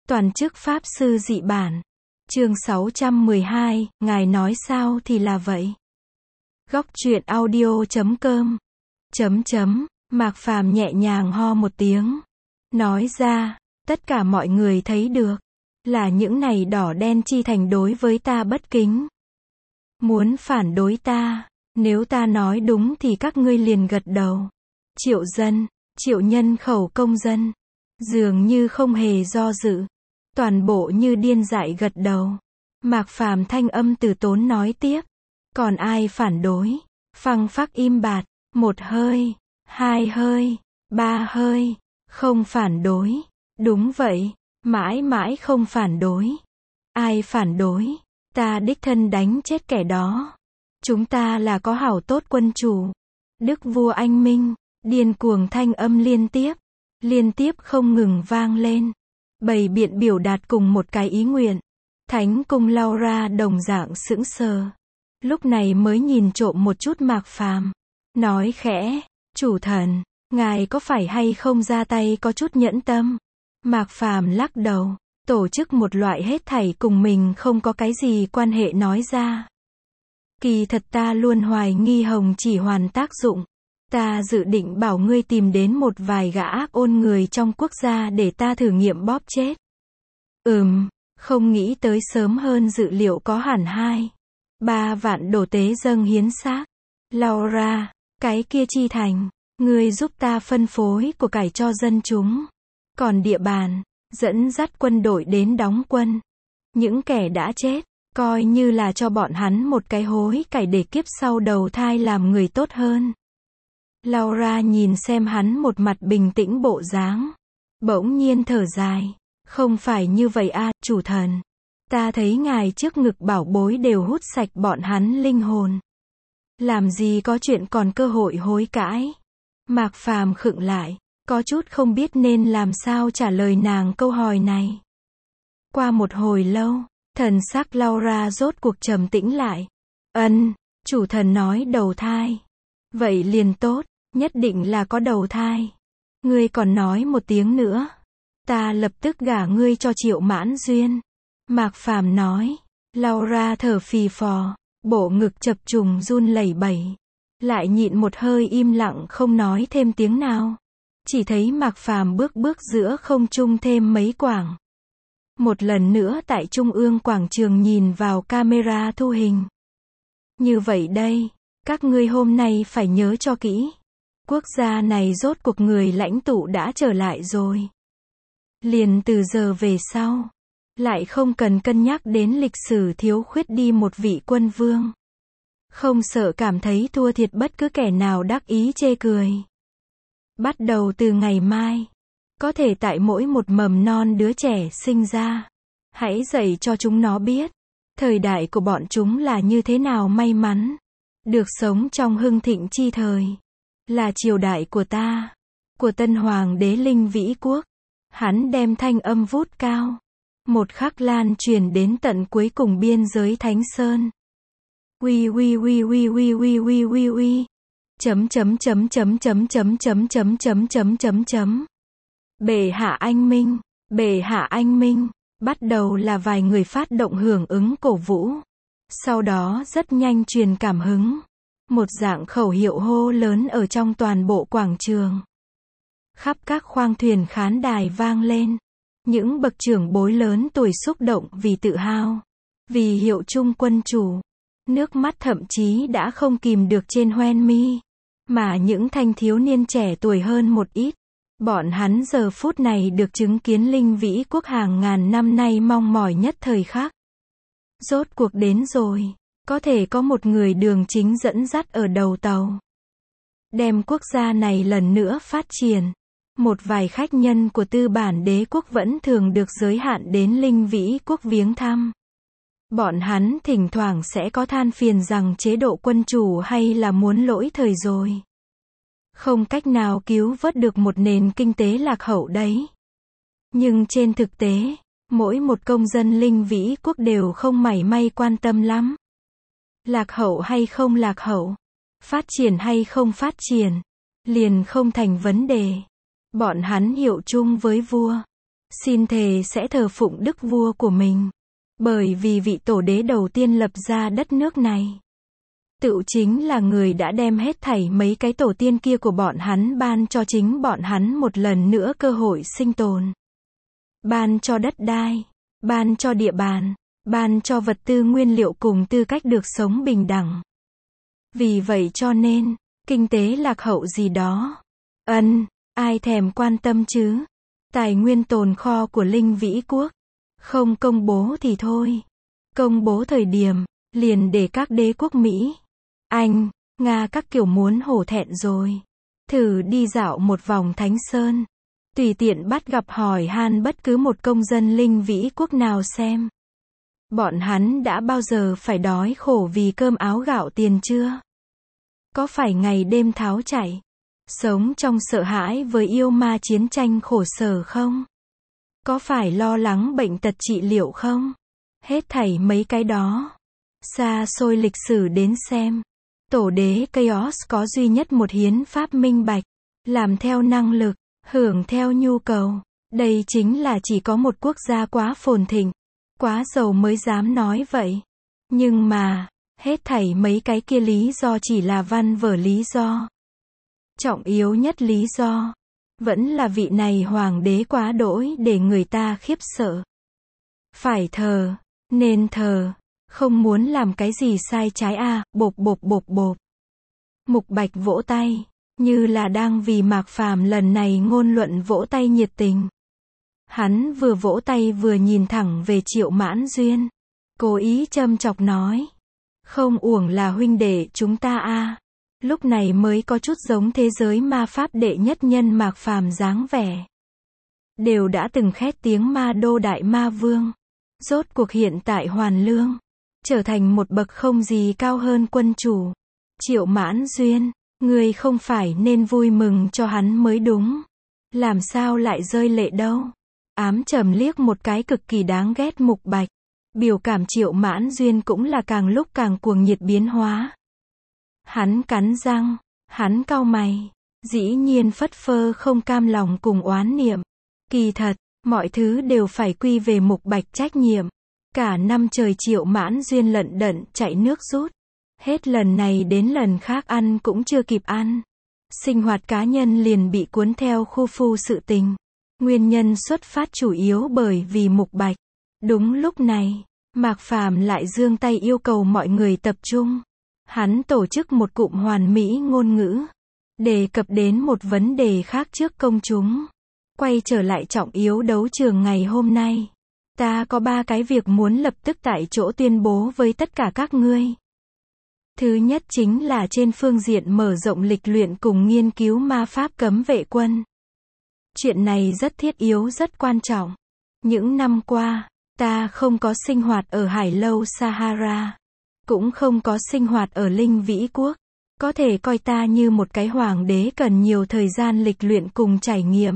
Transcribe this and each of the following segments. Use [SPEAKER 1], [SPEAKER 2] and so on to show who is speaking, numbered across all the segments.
[SPEAKER 1] Toàn chức Pháp Sư dị bản. Chương 612, Ngài nói sao thì là vậy. Góc truyện audio.com. Mạc Phàm nhẹ nhàng ho một tiếng. Nói ra, tất cả mọi người thấy được. Là những này đỏ đen chi thành đối với ta bất kính. Muốn phản đối ta. Nếu ta nói đúng thì các ngươi liền gật đầu. Triệu dân, triệu nhân khẩu công dân. Dường như không hề do dự. Toàn bộ như điên dại gật đầu. Mạc Phàm thanh âm từ tốn nói tiếp. Còn ai phản đối? Phăng phắc im bạt. Một hơi, hai hơi, ba hơi. Không phản đối. Đúng vậy. Mãi mãi không phản đối. Ai phản đối? Ta đích thân đánh chết kẻ đó. Chúng ta là có hảo tốt quân chủ. Đức vua anh minh. Điên cuồng thanh âm liên tiếp không ngừng vang lên. Bày biện biểu đạt cùng một cái ý nguyện. Thánh cung Laura đồng dạng sững sờ. Lúc này mới nhìn trộm một chút Mạc Phàm. Nói khẽ, chủ thần, ngài có phải hay không ra tay có chút nhẫn tâm? Mạc Phàm lắc đầu, tổ chức một loại hết thảy cùng mình không có cái gì quan hệ nói ra. Kỳ thật ta luôn hoài nghi Hồng chỉ hoàn tác dụng. Ta dự định bảo ngươi tìm đến một vài gã ác ôn người trong quốc gia để ta thử nghiệm bóp chết. Không nghĩ tới sớm hơn dự liệu có hẳn 2-3 vạn đồ tế dâng hiến xác. Laura, cái kia chi thành, ngươi giúp ta phân phối của cải cho dân chúng. Còn địa bàn, dẫn dắt quân đội đến đóng quân. Những kẻ đã chết, coi như là cho bọn hắn một cái hối cải để kiếp sau đầu thai làm người tốt hơn. Laura nhìn xem hắn một mặt bình tĩnh bộ dáng. Bỗng nhiên thở dài. Không phải như vậy a, chủ thần. Ta thấy ngài trước ngực bảo bối đều hút sạch bọn hắn linh hồn. Làm gì có chuyện còn cơ hội hối cãi. Mạc Phàm khựng lại. Có chút không biết nên làm sao trả lời nàng câu hỏi này. Qua một hồi lâu, thần sắc Laura rốt cuộc trầm tĩnh lại. Chủ thần nói đầu thai. Vậy liền tốt, nhất định là có đầu thai. Ngươi còn nói một tiếng nữa. Ta lập tức gả ngươi cho Triệu Mãn Duyên. Mạc Phàm nói. Laura thở phì phò, bộ ngực chập trùng run lẩy bẩy. Lại nhịn một hơi im lặng không nói thêm tiếng nào. Chỉ thấy Mạc Phàm bước giữa không trung thêm mấy quảng. Một lần nữa tại trung ương quảng trường nhìn vào camera thu hình. Như vậy đây, các ngươi hôm nay phải nhớ cho kỹ. Quốc gia này rốt cuộc người lãnh tụ đã trở lại rồi. Liền từ giờ về sau, lại không cần cân nhắc đến lịch sử thiếu khuyết đi một vị quân vương. Không sợ cảm thấy thua thiệt bất cứ kẻ nào đắc ý chê cười. Bắt đầu từ ngày mai, có thể tại mỗi một mầm non đứa trẻ sinh ra, hãy dạy cho chúng nó biết, thời đại của bọn chúng là như thế nào may mắn, được sống trong hưng thịnh chi thời. Là triều đại của ta, của tân hoàng đế Linh Vĩ Quốc. Hắn đem thanh âm vút cao, một khắc lan truyền đến tận cuối cùng biên giới Thánh Sơn. Uy. Bệ hạ anh minh. Bắt đầu là vài người phát động hưởng ứng cổ vũ. Sau đó rất nhanh truyền cảm hứng. Một dạng khẩu hiệu hô lớn ở trong toàn bộ quảng trường. Khắp các khoang thuyền khán đài vang lên. Những bậc trưởng bối lớn tuổi xúc động vì tự hào. Vì hiệu chung quân chủ. Nước mắt thậm chí đã không kìm được trên hoen mi. Mà những thanh thiếu niên trẻ tuổi hơn một ít. Bọn hắn giờ phút này được chứng kiến Linh Vĩ Quốc hàng ngàn năm nay mong mỏi nhất thời khắc. Rốt cuộc đến rồi. Có thể có một người đường chính dẫn dắt ở đầu tàu. Đem quốc gia này lần nữa phát triển. Một vài khách nhân của tư bản đế quốc vẫn thường được giới hạn đến Linh Vĩ Quốc viếng thăm. Bọn hắn thỉnh thoảng sẽ có than phiền rằng chế độ quân chủ hay là muốn lỗi thời rồi. Không cách nào cứu vớt được một nền kinh tế lạc hậu đấy. Nhưng trên thực tế, mỗi một công dân Linh Vĩ Quốc đều không mảy may quan tâm lắm. Lạc hậu hay không lạc hậu, phát triển hay không phát triển, liền không thành vấn đề. Bọn hắn hiệu chung với vua. xin thề sẽ thờ phụng đức vua của mình. Bởi vì vị tổ đế đầu tiên lập ra đất nước này tựu chính là người đã đem hết thảy mấy cái tổ tiên kia của bọn hắn ban cho chính bọn hắn một lần nữa cơ hội sinh tồn. Ban cho đất đai, ban cho địa bàn, ban cho vật tư nguyên liệu cùng tư cách được sống bình đẳng. Vì vậy cho nên, kinh tế lạc hậu gì đó, ai thèm quan tâm chứ? Tài nguyên tồn kho của Linh Vĩ Quốc, không công bố thì thôi. Công bố thời điểm, liền để các đế quốc Mỹ, Anh, Nga các kiểu muốn hổ thẹn rồi. Thử đi dạo một vòng Thánh Sơn. Tùy tiện bắt gặp hỏi han bất cứ một công dân Linh Vĩ Quốc nào xem. Bọn hắn đã bao giờ phải đói khổ vì cơm áo gạo tiền chưa? Có phải ngày đêm tháo chạy, sống trong sợ hãi với yêu ma chiến tranh khổ sở không? Có phải lo lắng bệnh tật trị liệu không? Hết thảy mấy cái đó. Xa xôi lịch sử đến xem. Tổ đế Chaos có duy nhất một hiến pháp minh bạch. Làm theo năng lực, hưởng theo nhu cầu. Đây chính là chỉ có một quốc gia quá phồn thịnh, quá giàu mới dám nói vậy. Nhưng mà, hết thảy mấy cái kia lý do chỉ là văn vở lý do. Trọng yếu nhất lý do vẫn là vị này hoàng đế quá đỗi để người ta khiếp sợ. Phải thờ, nên thờ, không muốn làm cái gì sai trái bộp bộp bộp bộp. Mục Bạch vỗ tay, như là đang vì Mạc Phàm lần này ngôn luận vỗ tay nhiệt tình. Hắn vừa vỗ tay vừa nhìn thẳng về Triệu Mãn Duyên, cố ý châm chọc nói, không uổng là huynh đệ chúng ta lúc này mới có chút giống thế giới ma pháp đệ nhất nhân Mạc Phàm dáng vẻ. Đều đã từng khét tiếng ma đô đại ma vương. Rốt cuộc hiện tại hoàn lương, trở thành một bậc không gì cao hơn quân chủ. Triệu Mãn Duyên, người không phải nên vui mừng cho hắn mới đúng. Làm sao lại rơi lệ đâu? Ám trầm liếc một cái cực kỳ đáng ghét Mục Bạch. Biểu cảm Triệu Mãn Duyên cũng là càng lúc càng cuồng nhiệt biến hóa. Hắn cắn răng, hắn cau mày, dĩ nhiên phất phơ không cam lòng cùng oán niệm. Kỳ thật, mọi thứ đều phải quy về Mục Bạch trách nhiệm. Cả năm trời Triệu Mãn Duyên lận đận chạy nước rút. Hết lần này đến lần khác ăn cũng chưa kịp ăn. Sinh hoạt cá nhân liền bị cuốn theo khu phu sự tình. Nguyên nhân xuất phát chủ yếu bởi vì Mục Bạch. Đúng lúc này, Mạc Phàm lại giương tay yêu cầu mọi người tập trung. Hắn tổ chức một cụm hoàn mỹ ngôn ngữ, đề cập đến một vấn đề khác trước công chúng. Quay trở lại trọng yếu đấu trường ngày hôm nay. Ta có 3 cái việc muốn lập tức tại chỗ tuyên bố với tất cả các ngươi. Thứ nhất chính là trên phương diện mở rộng lịch luyện cùng nghiên cứu ma pháp cấm vệ quân. Chuyện này rất thiết yếu rất quan trọng. Những năm qua, ta không có sinh hoạt ở Hải Lâu Sahara. Cũng không có sinh hoạt ở Linh Vĩ Quốc. Có thể coi ta như một cái hoàng đế cần nhiều thời gian lịch luyện cùng trải nghiệm.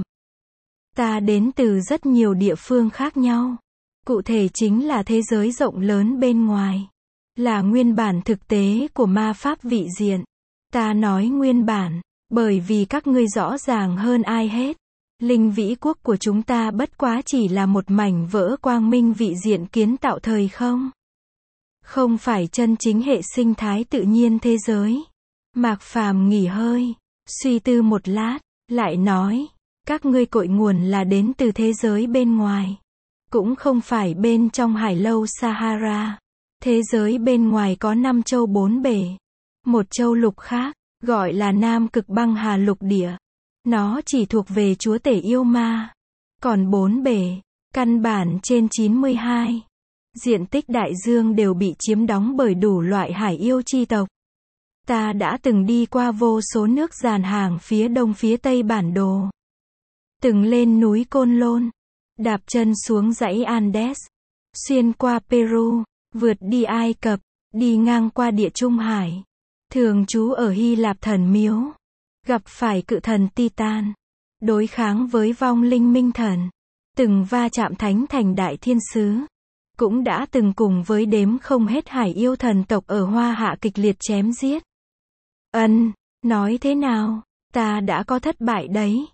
[SPEAKER 1] Ta đến từ rất nhiều địa phương khác nhau. Cụ thể chính là thế giới rộng lớn bên ngoài. Là nguyên bản thực tế của ma pháp vị diện. Ta nói nguyên bản, bởi vì các ngươi rõ ràng hơn ai hết. Linh Vĩ Quốc của chúng ta bất quá chỉ là một mảnh vỡ quang minh vị diện kiến tạo thời không. Không phải chân chính hệ sinh thái tự nhiên thế giới. Mạc Phàm nghỉ hơi, suy tư một lát, lại nói, các ngươi cội nguồn là đến từ thế giới bên ngoài. Cũng không phải bên trong Hải Lâu Sahara. Thế giới bên ngoài có 5 châu 4 bể. Một châu lục khác, gọi là Nam Cực Băng Hà Lục Địa. Nó chỉ thuộc về chúa tể yêu ma. Còn 4 bể, căn bản trên 92. Diện tích đại dương đều bị chiếm đóng bởi đủ loại hải yêu chi tộc. Ta đã từng đi qua vô số nước dàn hàng phía đông phía tây bản đồ. Từng lên núi Côn Lôn, đạp chân xuống dãy Andes, xuyên qua Peru, vượt đi Ai Cập, đi ngang qua Địa Trung Hải, thường trú ở Hy Lạp thần miếu, gặp phải cự thần Titan, đối kháng với vong linh minh thần, từng va chạm thánh thành đại thiên sứ, cũng đã từng cùng với đếm không hết hải yêu thần tộc ở Hoa Hạ kịch liệt chém giết. Nói thế nào, ta đã có thất bại đấy.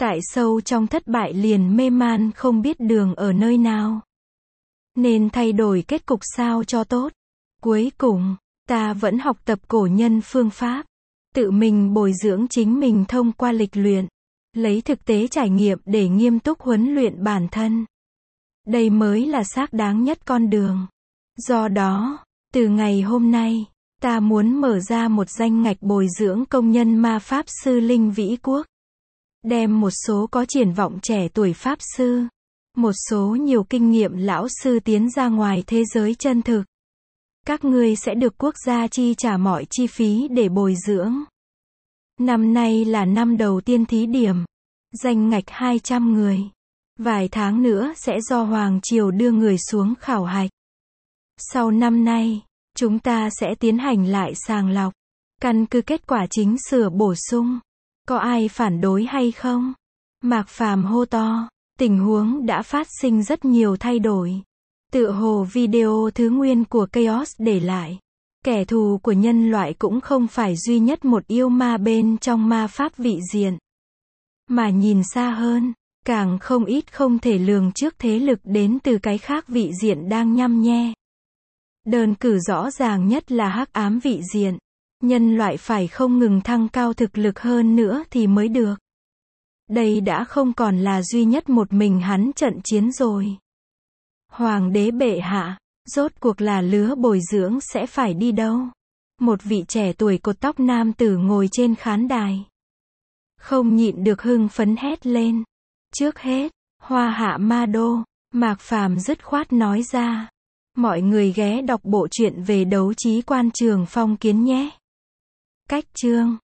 [SPEAKER 1] Tại sâu trong thất bại liền mê man không biết đường ở nơi nào. Nên thay đổi kết cục sao cho tốt. Cuối cùng, ta vẫn học tập cổ nhân phương pháp. Tự mình bồi dưỡng chính mình thông qua lịch luyện. Lấy thực tế trải nghiệm để nghiêm túc huấn luyện bản thân. Đây mới là xác đáng nhất con đường. Do đó, từ ngày hôm nay, ta muốn mở ra một danh ngạch bồi dưỡng công nhân ma pháp sư linh vĩ quốc. Đem một số có triển vọng trẻ tuổi pháp sư, một số nhiều kinh nghiệm lão sư tiến ra ngoài thế giới chân thực. Các ngươi sẽ được quốc gia chi trả mọi chi phí để bồi dưỡng. Năm nay là năm đầu tiên thí điểm. Danh ngạch 200 người. Vài tháng nữa sẽ do Hoàng Triều đưa người xuống khảo hạch. Sau năm nay, chúng ta sẽ tiến hành lại sàng lọc. Căn cứ kết quả chính sửa bổ sung. Có ai phản đối hay không? Mạc Phàm hô to. Tình huống đã phát sinh rất nhiều thay đổi. Tựa hồ video thứ nguyên của Chaos để lại. Kẻ thù của nhân loại cũng không phải duy nhất một yêu ma bên trong ma pháp vị diện. Mà nhìn xa hơn, càng không ít không thể lường trước thế lực đến từ cái khác vị diện đang nhăm nhe. Đơn cử rõ ràng nhất là hắc ám vị diện. Nhân loại phải không ngừng thăng cao thực lực hơn nữa thì mới được. Đây đã không còn là duy nhất một mình hắn trận chiến rồi. Hoàng đế bệ hạ, rốt cuộc là lứa bồi dưỡng sẽ phải đi đâu? Một vị trẻ tuổi cột tóc nam tử ngồi trên khán đài. Không nhịn được hưng phấn hét lên. Trước hết, Hoa Hạ Ma Đô, Mạc Phàm dứt khoát nói ra. Mọi người ghé đọc bộ truyện về đấu trí quan Trường Phong Kiến nhé. Cách chương